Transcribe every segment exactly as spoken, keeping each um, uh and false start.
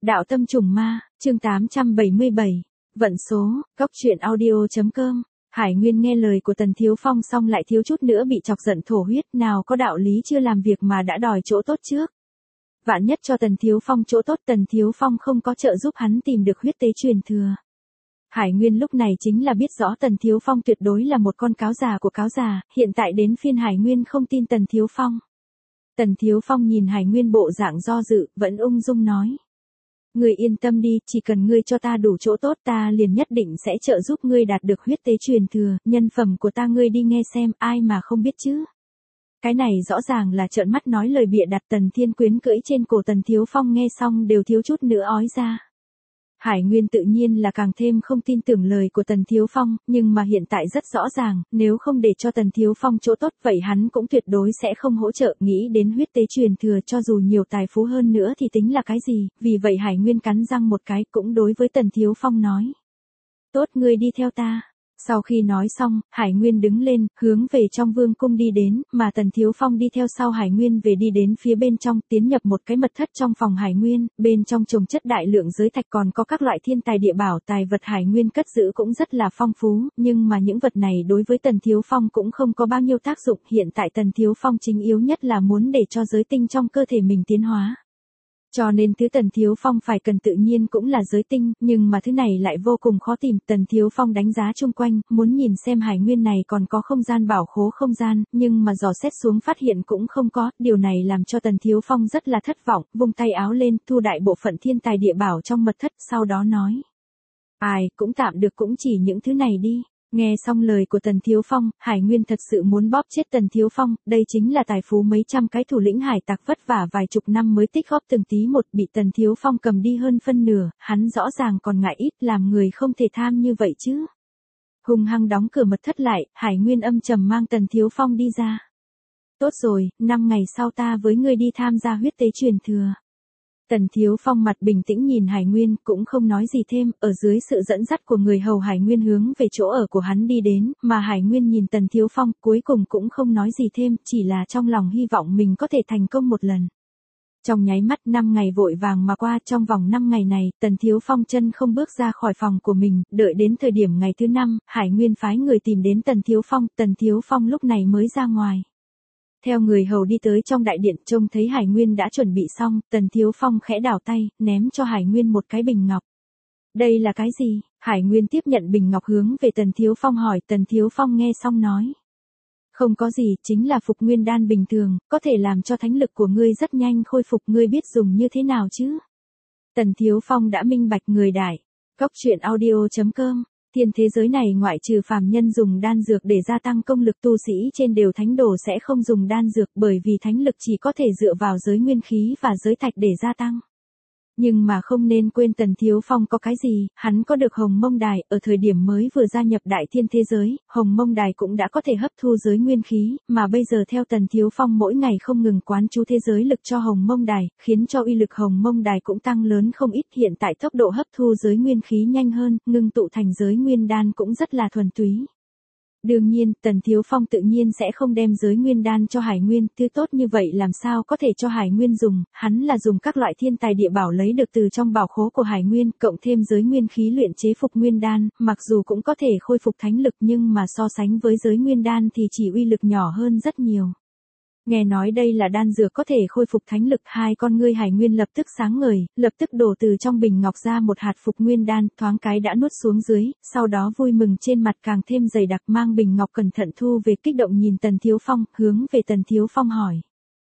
Đạo tâm trùng ma, chương tám trăm bảy mươi bảy, vận số, góc truyện audio.com. Hải Nguyên nghe lời của Tần Thiếu Phong xong lại thiếu chút nữa bị chọc giận thổ huyết, nào có đạo lý chưa làm việc mà đã đòi chỗ tốt trước. Vạn nhất cho Tần Thiếu Phong chỗ tốt, Tần Thiếu Phong không có trợ giúp hắn tìm được huyết tế truyền thừa. Hải Nguyên lúc này chính là biết rõ Tần Thiếu Phong tuyệt đối là một con cáo già của cáo già, hiện tại đến phiên Hải Nguyên không tin Tần Thiếu Phong. Tần Thiếu Phong nhìn Hải Nguyên bộ dạng do dự, vẫn ung dung nói. Ngươi yên tâm đi, chỉ cần ngươi cho ta đủ chỗ tốt ta liền nhất định sẽ trợ giúp ngươi đạt được huyết tế truyền thừa, nhân phẩm của ta ngươi đi nghe xem, ai mà không biết chứ. Cái này rõ ràng là trợn mắt nói lời bịa đặt. Tần Thiên Quyến cưỡi trên cổ Tần Thiếu Phong nghe xong đều thiếu chút nữa ói ra. Hải Nguyên tự nhiên là càng thêm không tin tưởng lời của Tần Thiếu Phong, nhưng mà hiện tại rất rõ ràng, nếu không để cho Tần Thiếu Phong chỗ tốt vậy hắn cũng tuyệt đối sẽ không hỗ trợ. Nghĩ đến huyết tế truyền thừa, cho dù nhiều tài phú hơn nữa thì tính là cái gì, vì vậy Hải Nguyên cắn răng một cái cũng đối với Tần Thiếu Phong nói. Tốt, ngươi đi theo ta. Sau khi nói xong, Hải Nguyên đứng lên, hướng về trong vương cung đi đến, mà Tần Thiếu Phong đi theo sau Hải Nguyên về đi đến phía bên trong, tiến nhập một cái mật thất trong phòng Hải Nguyên, bên trong trồng chất đại lượng giới thạch, còn có các loại thiên tài địa bảo, tài vật Hải Nguyên cất giữ cũng rất là phong phú, nhưng mà những vật này đối với Tần Thiếu Phong cũng không có bao nhiêu tác dụng. Hiện tại Tần Thiếu Phong chính yếu nhất là muốn để cho giới tinh trong cơ thể mình tiến hóa. Cho nên thứ Tần Thiếu Phong phải cần tự nhiên cũng là giới tinh, nhưng mà thứ này lại vô cùng khó tìm. Tần Thiếu Phong đánh giá chung quanh, muốn nhìn xem Hải Nguyên này còn có không gian bảo khố không gian, nhưng mà dò xét xuống phát hiện cũng không có, điều này làm cho Tần Thiếu Phong rất là thất vọng, vung tay áo lên, thu đại bộ phận thiên tài địa bảo trong mật thất, sau đó nói. Ai, cũng tạm được, cũng chỉ những thứ này đi. Nghe xong lời của Tần Thiếu Phong, Hải Nguyên thật sự muốn bóp chết Tần Thiếu Phong, đây chính là tài phú mấy trăm cái thủ lĩnh hải tặc vất vả vài chục năm mới tích góp từng tí một, bị Tần Thiếu Phong cầm đi hơn phân nửa, hắn rõ ràng còn ngại ít, làm người không thể tham như vậy chứ. Hung hăng đóng cửa mật thất lại, Hải Nguyên âm trầm mang Tần Thiếu Phong đi ra. Tốt rồi, năm ngày sau ta với ngươi đi tham gia huyết tế truyền thừa. Tần Thiếu Phong mặt bình tĩnh nhìn Hải Nguyên, cũng không nói gì thêm, ở dưới sự dẫn dắt của người hầu Hải Nguyên hướng về chỗ ở của hắn đi đến, mà Hải Nguyên nhìn Tần Thiếu Phong, cuối cùng cũng không nói gì thêm, chỉ là trong lòng hy vọng mình có thể thành công một lần. Trong nháy mắt năm ngày vội vàng mà qua, trong vòng năm ngày này, Tần Thiếu Phong chân không bước ra khỏi phòng của mình, đợi đến thời điểm ngày thứ năm, Hải Nguyên phái người tìm đến Tần Thiếu Phong, Tần Thiếu Phong lúc này mới ra ngoài. Theo người hầu đi tới trong đại điện, trông thấy Hải Nguyên đã chuẩn bị xong, Tần Thiếu Phong khẽ đảo tay, ném cho Hải Nguyên một cái bình ngọc. Đây là cái gì? Hải Nguyên tiếp nhận bình ngọc hướng về Tần Thiếu Phong hỏi. Tần Thiếu Phong nghe xong nói. Không có gì, chính là phục nguyên đan bình thường, có thể làm cho thánh lực của ngươi rất nhanh khôi phục, ngươi biết dùng như thế nào chứ? Tần Thiếu Phong đã minh bạch người đại. Góc truyện audio.com. Thiên thế giới này ngoại trừ phàm nhân dùng đan dược để gia tăng công lực, tu sĩ trên đều thánh đồ sẽ không dùng đan dược, bởi vì thánh lực chỉ có thể dựa vào giới nguyên khí và giới thạch để gia tăng. Nhưng mà không nên quên Tần Thiếu Phong có cái gì, hắn có được Hồng Mông Đài, ở thời điểm mới vừa gia nhập đại thiên thế giới, Hồng Mông Đài cũng đã có thể hấp thu giới nguyên khí, mà bây giờ theo Tần Thiếu Phong mỗi ngày không ngừng quán chú thế giới lực cho Hồng Mông Đài, khiến cho uy lực Hồng Mông Đài cũng tăng lớn không ít. Hiện tại tốc độ hấp thu giới nguyên khí nhanh hơn, ngưng tụ thành giới nguyên đan cũng rất là thuần túy. Đương nhiên, Tần Thiếu Phong tự nhiên sẽ không đem giới nguyên đan cho Hải Nguyên, thứ tốt như vậy làm sao có thể cho Hải Nguyên dùng, hắn là dùng các loại thiên tài địa bảo lấy được từ trong bảo khố của Hải Nguyên, cộng thêm giới nguyên khí luyện chế phục nguyên đan, mặc dù cũng có thể khôi phục thánh lực nhưng mà so sánh với giới nguyên đan thì chỉ uy lực nhỏ hơn rất nhiều. Nghe nói đây là đan dược có thể khôi phục thánh lực, hai con ngươi Hải Nguyên lập tức sáng ngời, lập tức đổ từ trong bình ngọc ra một hạt phục nguyên đan, thoáng cái đã nuốt xuống dưới, sau đó vui mừng trên mặt càng thêm dày đặc, mang bình ngọc cẩn thận thu về, kích động nhìn Tần Thiếu Phong, hướng về Tần Thiếu Phong hỏi.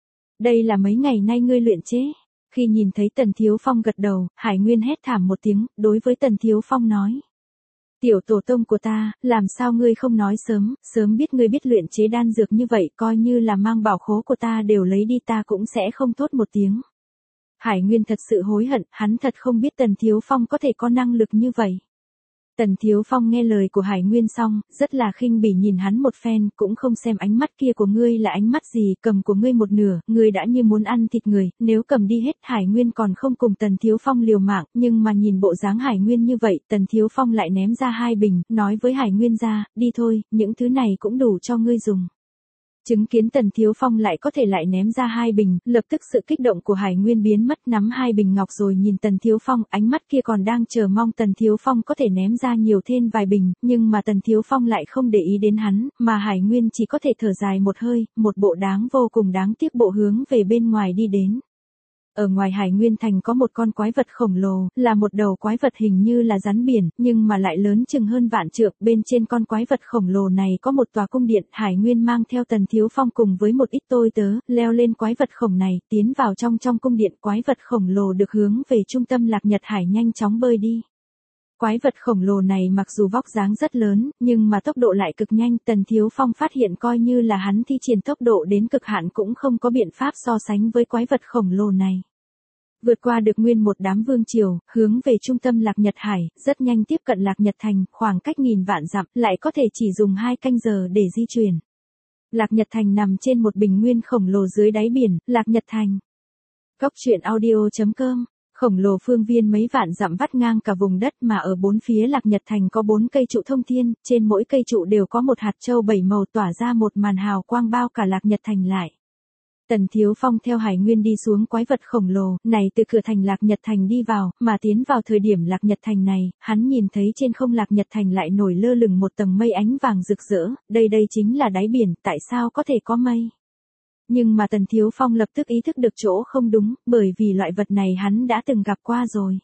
Đây là mấy ngày nay ngươi luyện chế? Khi nhìn thấy Tần Thiếu Phong gật đầu, Hải Nguyên hét thảm một tiếng, đối với Tần Thiếu Phong nói. Tiểu tổ tông của ta, làm sao ngươi không nói sớm, sớm biết ngươi biết luyện chế đan dược như vậy, coi như là mang bảo khố của ta đều lấy đi ta cũng sẽ không thốt một tiếng. Hải Nguyên thật sự hối hận, hắn thật không biết Tần Thiếu Phong có thể có năng lực như vậy. Tần Thiếu Phong nghe lời của Hải Nguyên xong, rất là khinh bỉ nhìn hắn một phen, cũng không xem ánh mắt kia của ngươi là ánh mắt gì, cầm của ngươi một nửa, ngươi đã như muốn ăn thịt người, nếu cầm đi hết. Hải Nguyên còn không cùng Tần Thiếu Phong liều mạng, nhưng mà nhìn bộ dáng Hải Nguyên như vậy, Tần Thiếu Phong lại ném ra hai bình, nói với Hải Nguyên ra, đi thôi, những thứ này cũng đủ cho ngươi dùng. Chứng kiến Tần Thiếu Phong lại có thể lại ném ra hai bình, lập tức sự kích động của Hải Nguyên biến mất, nắm hai bình ngọc rồi nhìn Tần Thiếu Phong, ánh mắt kia còn đang chờ mong Tần Thiếu Phong có thể ném ra nhiều thêm vài bình, nhưng mà Tần Thiếu Phong lại không để ý đến hắn, mà Hải Nguyên chỉ có thể thở dài một hơi, một bộ đáng vô cùng đáng tiếc bộ hướng về bên ngoài đi đến. Ở ngoài Hải Nguyên Thành có một con quái vật khổng lồ, là một đầu quái vật hình như là rắn biển, nhưng mà lại lớn chừng hơn vạn trượng, bên trên con quái vật khổng lồ này có một tòa cung điện, Hải Nguyên mang theo Tần Thiếu Phong cùng với một ít tôi tớ, leo lên quái vật khổng này, tiến vào trong trong cung điện, quái vật khổng lồ được hướng về trung tâm Lạc Nhật Hải nhanh chóng bơi đi. Quái vật khổng lồ này mặc dù vóc dáng rất lớn, nhưng mà tốc độ lại cực nhanh, Tần Thiếu Phong phát hiện coi như là hắn thi triển tốc độ đến cực hạn cũng không có biện pháp so sánh với quái vật khổng lồ này. Vượt qua được nguyên một đám vương triều, hướng về trung tâm Lạc Nhật Hải, rất nhanh tiếp cận Lạc Nhật Thành, khoảng cách nghìn vạn dặm, lại có thể chỉ dùng hai canh giờ để di chuyển. Lạc Nhật Thành nằm trên một bình nguyên khổng lồ dưới đáy biển, Lạc Nhật Thành. Cốc truyện audio chấm com. Khổng lồ phương viên mấy vạn dặm vắt ngang cả vùng đất, mà ở bốn phía Lạc Nhật Thành có bốn cây trụ thông thiên, trên mỗi cây trụ đều có một hạt châu bảy màu tỏa ra một màn hào quang bao cả Lạc Nhật Thành lại. Tần Thiếu Phong theo Hải Nguyên đi xuống quái vật khổng lồ này từ cửa thành Lạc Nhật Thành đi vào, mà tiến vào thời điểm Lạc Nhật Thành này, hắn nhìn thấy trên không Lạc Nhật Thành lại nổi lơ lửng một tầng mây ánh vàng rực rỡ, đây đây chính là đáy biển, tại sao có thể có mây? Nhưng mà Tần Thiếu Phong lập tức ý thức được chỗ không đúng, bởi vì loại vật này hắn đã từng gặp qua rồi.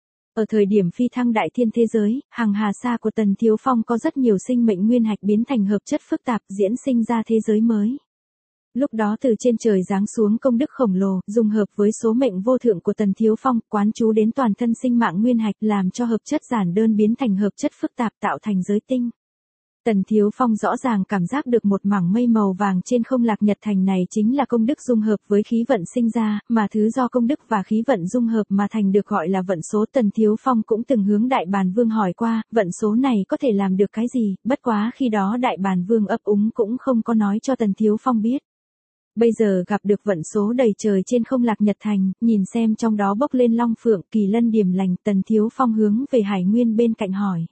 Ở thời điểm phi thăng đại thiên thế giới, hàng hà sa của Tần Thiếu Phong có rất nhiều sinh mệnh nguyên hạch biến thành hợp chất phức tạp diễn sinh ra thế giới mới. Lúc đó từ trên trời giáng xuống công đức khổng lồ, dùng hợp với số mệnh vô thượng của Tần Thiếu Phong, quán chú đến toàn thân sinh mạng nguyên hạch làm cho hợp chất giản đơn biến thành hợp chất phức tạp tạo thành giới tinh. Tần Thiếu Phong rõ ràng cảm giác được một mảng mây màu vàng trên không Lạc Nhật Thành này chính là công đức dung hợp với khí vận sinh ra, mà thứ do công đức và khí vận dung hợp mà thành được gọi là vận số. Tần Thiếu Phong cũng từng hướng Đại Bàn Vương hỏi qua, vận số này có thể làm được cái gì, bất quá khi đó Đại Bàn Vương ấp úng cũng không có nói cho Tần Thiếu Phong biết. Bây giờ gặp được vận số đầy trời trên không Lạc Nhật Thành, nhìn xem trong đó bốc lên long phượng, kỳ lân điểm lành, Tần Thiếu Phong hướng về Hải Nguyên bên cạnh hỏi.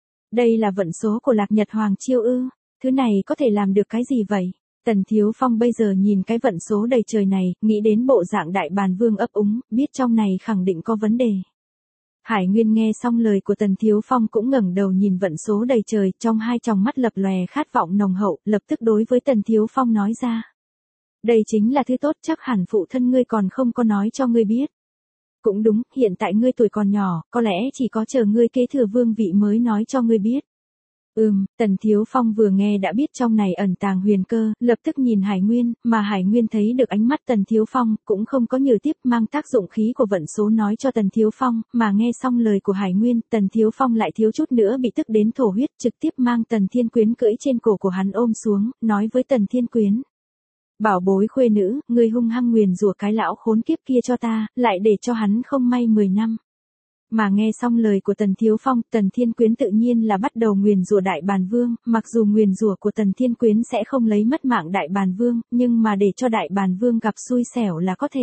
Đây là vận số của Lạc Nhật Hoàng Chiêu ư, thứ này có thể làm được cái gì vậy? Tần Thiếu Phong bây giờ nhìn cái vận số đầy trời này, nghĩ đến bộ dạng Đại Bàn Vương ấp úng, biết trong này khẳng định có vấn đề. Hải Nguyên nghe xong lời của Tần Thiếu Phong cũng ngẩng đầu nhìn vận số đầy trời, trong hai tròng mắt lập lòe khát vọng nồng hậu, lập tức đối với Tần Thiếu Phong nói ra. Đây chính là thứ tốt, chắc hẳn phụ thân ngươi còn không có nói cho ngươi biết. Cũng đúng, hiện tại ngươi tuổi còn nhỏ, có lẽ chỉ có chờ ngươi kế thừa vương vị mới nói cho ngươi biết. Ừm, Tần Thiếu Phong vừa nghe đã biết trong này ẩn tàng huyền cơ, lập tức nhìn Hải Nguyên, mà Hải Nguyên thấy được ánh mắt Tần Thiếu Phong, cũng không có nhiều tiếp mang tác dụng khí của vận số nói cho Tần Thiếu Phong, mà nghe xong lời của Hải Nguyên, Tần Thiếu Phong lại thiếu chút nữa bị tức đến thổ huyết, trực tiếp mang Tần Thiên Quyến cưỡi trên cổ của hắn ôm xuống, nói với Tần Thiên Quyến. Bảo bối khuê nữ, ngươi hung hăng nguyền rủa cái lão khốn kiếp kia cho ta, lại để cho hắn không may mười năm. Mà nghe xong lời của Tần Thiếu Phong, Tần Thiên Quyến tự nhiên là bắt đầu nguyền rủa Đại Bàn Vương, mặc dù nguyền rủa của Tần Thiên Quyến sẽ không lấy mất mạng Đại Bàn Vương, nhưng mà để cho Đại Bàn Vương gặp xui xẻo là có thể.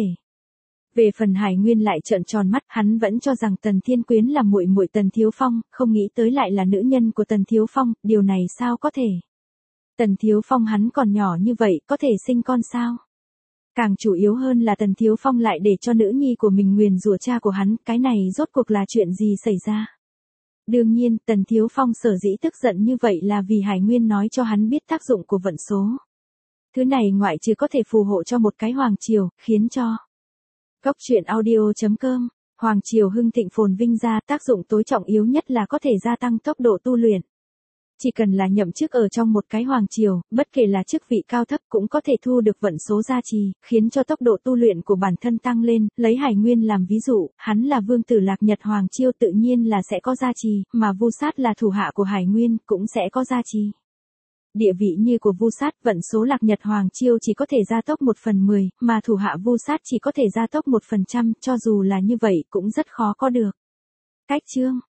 Về phần Hải Nguyên lại trợn tròn mắt, hắn vẫn cho rằng Tần Thiên Quyến là muội muội Tần Thiếu Phong, không nghĩ tới lại là nữ nhân của Tần Thiếu Phong, điều này sao có thể? Tần Thiếu Phong hắn còn nhỏ như vậy, có thể sinh con sao? Càng chủ yếu hơn là Tần Thiếu Phong lại để cho nữ nhi của mình nguyền rủa cha của hắn, cái này rốt cuộc là chuyện gì xảy ra? Đương nhiên, Tần Thiếu Phong sở dĩ tức giận như vậy là vì Hải Nguyên nói cho hắn biết tác dụng của vận số. Thứ này ngoại trừ có thể phù hộ cho một cái hoàng triều, khiến cho Cốc truyện audio chấm com, hoàng triều hưng thịnh phồn vinh ra, tác dụng tối trọng yếu nhất là có thể gia tăng tốc độ tu luyện. Chỉ cần là nhậm chức ở trong một cái hoàng triều, bất kể là chức vị cao thấp cũng có thể thu được vận số gia trì, khiến cho tốc độ tu luyện của bản thân tăng lên, lấy Hải Nguyên làm ví dụ, hắn là vương tử Lạc Nhật Hoàng Chiêu tự nhiên là sẽ có gia trì, mà Vu Sát là thủ hạ của Hải Nguyên, cũng sẽ có gia trì. Địa vị như của Vu Sát, vận số Lạc Nhật Hoàng Chiêu chỉ có thể gia tốc một phần mười, mà thủ hạ Vu Sát chỉ có thể gia tốc một phần trăm, cho dù là như vậy cũng rất khó có được. Cách chương